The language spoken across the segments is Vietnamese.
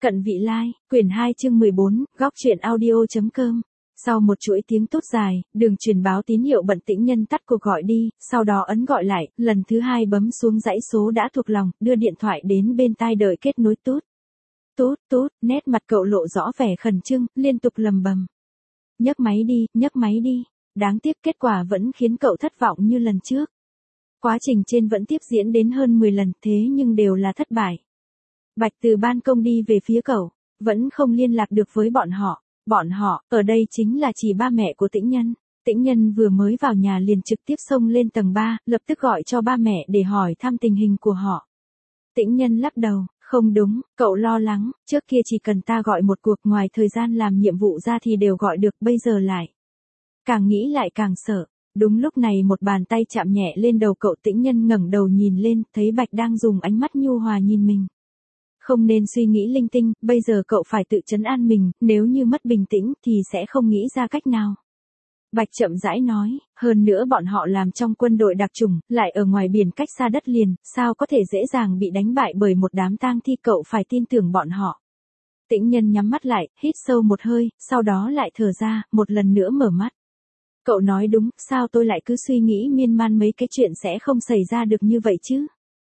Cận vị lai, quyển 2 chương 14, góc truyện audio.com. Sau một chuỗi tiếng tốt dài, đường truyền báo tín hiệu bận Tĩnh Nhân tắt cuộc gọi đi, sau đó ấn gọi lại, lần thứ hai bấm xuống dãy số đã thuộc lòng, đưa điện thoại đến bên tai đợi kết nối tút. Tút tút, nét mặt cậu lộ rõ vẻ khẩn trương, liên tục lầm bầm. Nhấc máy đi, nhấc máy đi. Đáng tiếc kết quả vẫn khiến cậu thất vọng như lần trước. Quá trình trên vẫn tiếp diễn đến hơn 10 lần thế nhưng đều là thất bại. Bạch từ ban công đi về phía cậu, vẫn không liên lạc được với bọn họ. Bọn họ, ở đây chính là chỉ ba mẹ của Tĩnh Nhân. Tĩnh Nhân vừa mới vào nhà liền trực tiếp xông lên tầng 3, lập tức gọi cho ba mẹ để hỏi thăm tình hình của họ. Tĩnh Nhân lắc đầu, không đúng, cậu lo lắng, trước kia chỉ cần ta gọi một cuộc ngoài thời gian làm nhiệm vụ ra thì đều gọi được, bây giờ lại. Càng nghĩ lại càng sợ. Đúng lúc này một bàn tay chạm nhẹ lên đầu cậu. Tĩnh Nhân ngẩng đầu nhìn lên, thấy Bạch đang dùng ánh mắt nhu hòa nhìn mình. Không nên suy nghĩ linh tinh, bây giờ cậu phải tự trấn an mình, nếu như mất bình tĩnh thì sẽ không nghĩ ra cách nào. Bạch chậm rãi nói, hơn nữa bọn họ làm trong quân đội đặc chủng, lại ở ngoài biển cách xa đất liền, sao có thể dễ dàng bị đánh bại bởi một đám tang thi, cậu phải tin tưởng bọn họ. Tĩnh Nhân nhắm mắt lại, hít sâu một hơi, sau đó lại thở ra, một lần nữa mở mắt. Cậu nói đúng, sao tôi lại cứ suy nghĩ miên man mấy cái chuyện sẽ không xảy ra được như vậy chứ?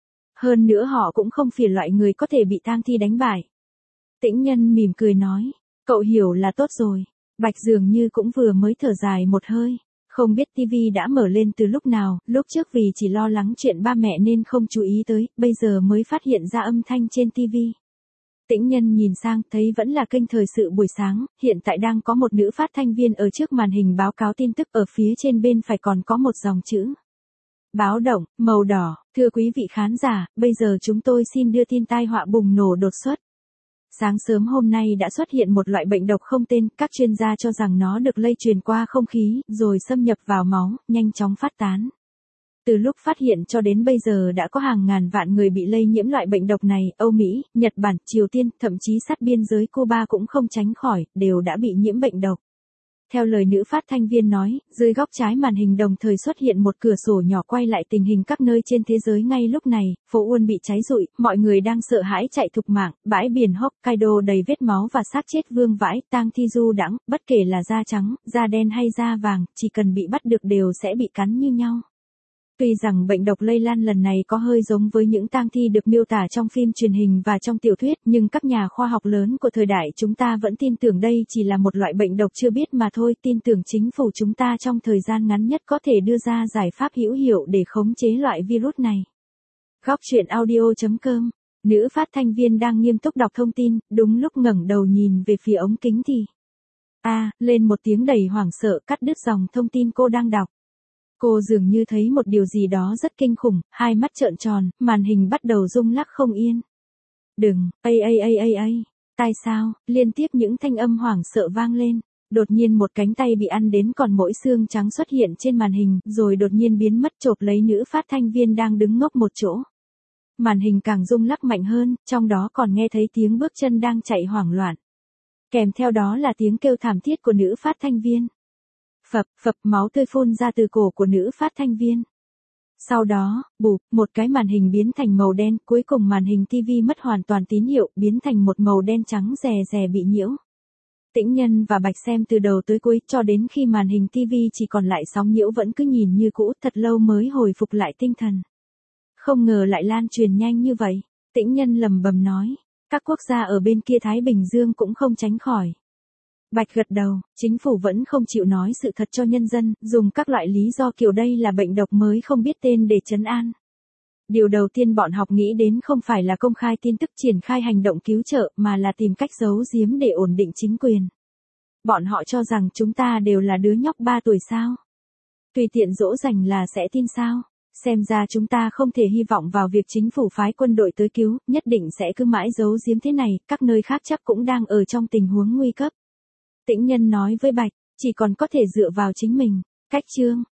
Hơn nữa họ cũng không phải loại người có thể bị tang thi đánh bại. Tĩnh Nhân mỉm cười nói, cậu hiểu là tốt rồi. Bạch dường như cũng vừa mới thở dài một hơi. Không biết tivi đã mở lên từ lúc nào, lúc trước vì chỉ lo lắng chuyện ba mẹ nên không chú ý tới, bây giờ mới phát hiện ra âm thanh trên tivi. Tĩnh Nhân nhìn sang, thấy vẫn là kênh thời sự buổi sáng, hiện tại đang có một nữ phát thanh viên ở trước màn hình báo cáo tin tức, ở phía trên bên phải còn có một dòng chữ. Báo động, màu đỏ, thưa quý vị khán giả, bây giờ chúng tôi xin đưa tin tai họa bùng nổ đột xuất. Sáng sớm hôm nay đã xuất hiện một loại bệnh độc không tên, các chuyên gia cho rằng nó được lây truyền qua không khí, rồi xâm nhập vào máu, nhanh chóng phát tán. Từ lúc phát hiện cho đến bây giờ đã có hàng ngàn vạn người bị lây nhiễm loại bệnh độc này, Âu Mỹ, Nhật Bản, Triều Tiên, thậm chí sát biên giới Cuba cũng không tránh khỏi, đều đã bị nhiễm bệnh độc. Theo lời nữ phát thanh viên nói, dưới góc trái màn hình đồng thời xuất hiện một cửa sổ nhỏ quay lại tình hình các nơi trên thế giới ngay lúc này, phố Uôn bị cháy rụi, mọi người đang sợ hãi chạy thục mạng, bãi biển Hokkaido đầy vết máu và xác chết vương vãi, tang thi du đãng, bất kể là da trắng, da đen hay da vàng, chỉ cần bị bắt được đều sẽ bị cắn như nhau. Tuy rằng bệnh độc lây lan lần này có hơi giống với những tang thi được miêu tả trong phim truyền hình và trong tiểu thuyết, nhưng các nhà khoa học lớn của thời đại chúng ta vẫn tin tưởng đây chỉ là một loại bệnh độc chưa biết mà thôi, tin tưởng chính phủ chúng ta trong thời gian ngắn nhất có thể đưa ra giải pháp hữu hiệu để khống chế loại virus này. Góc truyện audio.com, nữ phát thanh viên đang nghiêm túc đọc thông tin, đúng lúc ngẩng đầu nhìn về phía ống kính thì lên một tiếng đầy hoảng sợ cắt đứt dòng thông tin cô đang đọc. Cô dường như thấy một điều gì đó rất kinh khủng, hai mắt trợn tròn, màn hình bắt đầu rung lắc không yên. Đừng, tai sao, liên tiếp những thanh âm hoảng sợ vang lên. Đột nhiên một cánh tay bị ăn đến còn mỗi xương trắng xuất hiện trên màn hình, rồi đột nhiên biến mất chộp lấy nữ phát thanh viên đang đứng ngốc một chỗ. Màn hình càng rung lắc mạnh hơn, trong đó còn nghe thấy tiếng bước chân đang chạy hoảng loạn. Kèm theo đó là tiếng kêu thảm thiết của nữ phát thanh viên. Phập, máu tươi phun ra từ cổ của nữ phát thanh viên. Sau đó, một cái màn hình biến thành màu đen, cuối cùng màn hình TV mất hoàn toàn tín hiệu, biến thành một màu đen trắng rè rè bị nhiễu. Tĩnh Nhân và Bạch xem từ đầu tới cuối, cho đến khi màn hình TV chỉ còn lại sóng nhiễu vẫn cứ nhìn như cũ, thật lâu mới hồi phục lại tinh thần. Không ngờ lại lan truyền nhanh như vậy, Tĩnh Nhân lẩm bẩm nói, các quốc gia ở bên kia Thái Bình Dương cũng không tránh khỏi. Bạch gật đầu, chính phủ vẫn không chịu nói sự thật cho nhân dân, dùng các loại lý do kiểu đây là bệnh độc mới không biết tên để trấn an. Điều đầu tiên bọn họ nghĩ đến không phải là công khai tin tức triển khai hành động cứu trợ mà là tìm cách giấu giếm để ổn định chính quyền. Bọn họ cho rằng chúng ta đều là đứa nhóc 3 tuổi sao? Tùy tiện dỗ dành là sẽ tin sao? Xem ra chúng ta không thể hy vọng vào việc chính phủ phái quân đội tới cứu, nhất định sẽ cứ mãi giấu giếm thế này, các nơi khác chắc cũng đang ở trong tình huống nguy cấp. Tĩnh Nhân nói với Bạch, chỉ còn có thể dựa vào chính mình. Cách chương